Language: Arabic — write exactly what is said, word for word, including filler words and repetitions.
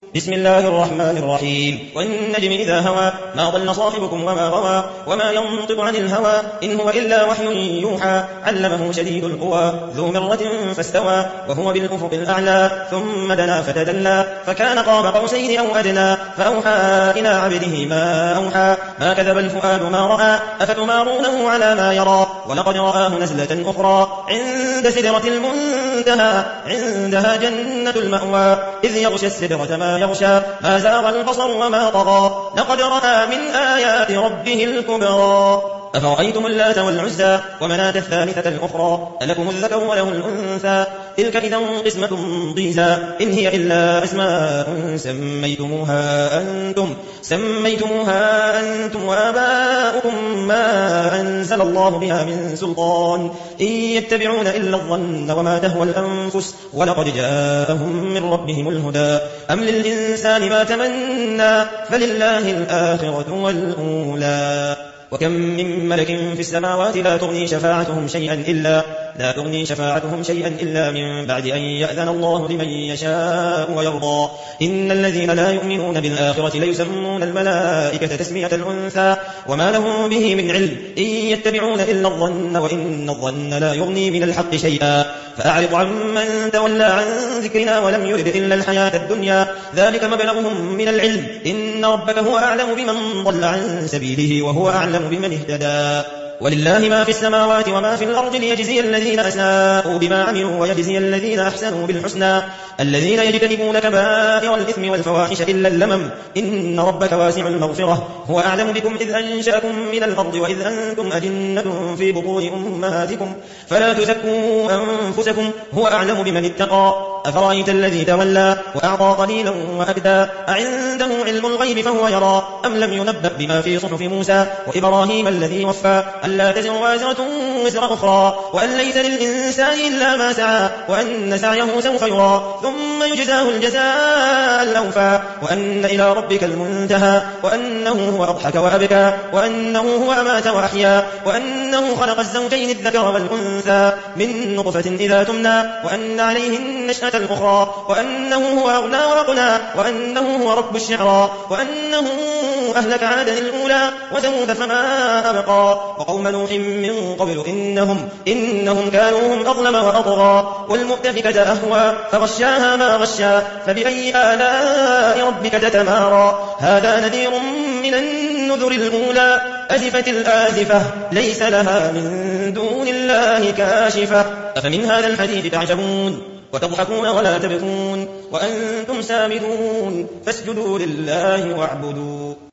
بسم الله الرحمن الرحيم والنجم إذا هوى ما ضل صاحبكم وما غوى وما ينطق عن الهوى إن هو إلا وحي يوحى علمه شديد القوى ذو مرة فاستوى وهو بالأفق الأعلى ثم دنا فتدلى فكان قاب قوسين أو أدنى فأوحى إلى عبده ما أوحى ما كذب الفؤاد ما رأى أفتمارونه على ما يرى ولقد رآه نزلة أخرى عند سدرة المنتهى عندها جنة المأوى إذ يغشى السدرة ما يغشى ما زاغ البصر وما طغى لقد رأى من آيات ربه الكبرى أفرأيتم اللات والعزى ومناة الثالثة الأخرى ألكم الذكر وله الأنثى تلك إذا قسمة ضيزى إن هي إلا أسماء سميتموها أنتم سميتموها أنتم وآباؤكم ما أنزل الله بها من سلطان إن يتبعون إلا الظن وما تهوى الأنفس ولقد جاءهم من ربهم الهدى أم للإنسان ما تمنى فلله الآخرة والأولى وكم من ملك في السماوات لا تغني شفاعتهم شيئا إلا لا تغني شفاعتهم شيئا إلا من بعد أن يأذن الله لمن يشاء ويرضى إن الذين لا يؤمنون بالآخرة ليسمون الملائكة تسمية الأنثى وما لهم به من علم إن يتبعون إلا الظن وإن الظن لا يغني من الحق شيئا فأعرض عمن تولى عن ذكرنا ولم يرد إلا الحياة الدنيا ذلك مبلغهم من العلم إن ربك هو أعلم بمن ضل عن سبيله وهو أعلم بمن اهتدى ولله ما في السماوات وما في الأرض ليجزي الذين أساءوا بما عملوا ويجزي الذين أحسنوا بالحسنى الذين يجتنبون كبائر الإثم والفواحش إلا اللمم إن ربك واسع المغفرة هو أعلم بكم إذ أنشأكم من الأرض وإذ أنتم أجنة في بطون أمهاتكم فلا تزكوا أنفسكم هو أعلم بمن اتقى أفرأيت الذي تولى وأعطى قليلا وأكدى أعنده علم الغيب فهو يرى أم لم ينبأ بما في صحف موسى وإبراهيم الذي وفى ألا تزر وازرة وزر أخرى وأن ليس للإنسان إلا ما سعى وأن سعيه سوف يرى ثم يجزاه الجزاء الأوفى وأن إلى ربك المنتهى وأنه هو أضحك وأبكى وأنه هو أمات وأحيا وأنه خلق الزوجين الذكر والأنثى من نطفة إذا تمنى وأن عليه النشأة الأخرى وأنه هو أغنى وأقنى وأنه هو رب الشعرى وأنه أهلك عادا الأولى وثمود فما أبقى وقوم نوح من قبل إنهم, إنهم كانوا هم أظلم وأطغى والمؤتفكة أهوى فغشاها ما غشا فبأي آلاء ربك تتمارى هذا نذير من النذر الأولى أزفت الآزفة ليس لها من دون الله كاشفة أفمن هذا الحديث تعجبون وتضحكون ولا تبكون وأنتم سامدون فاسجدوا لله واعبدوا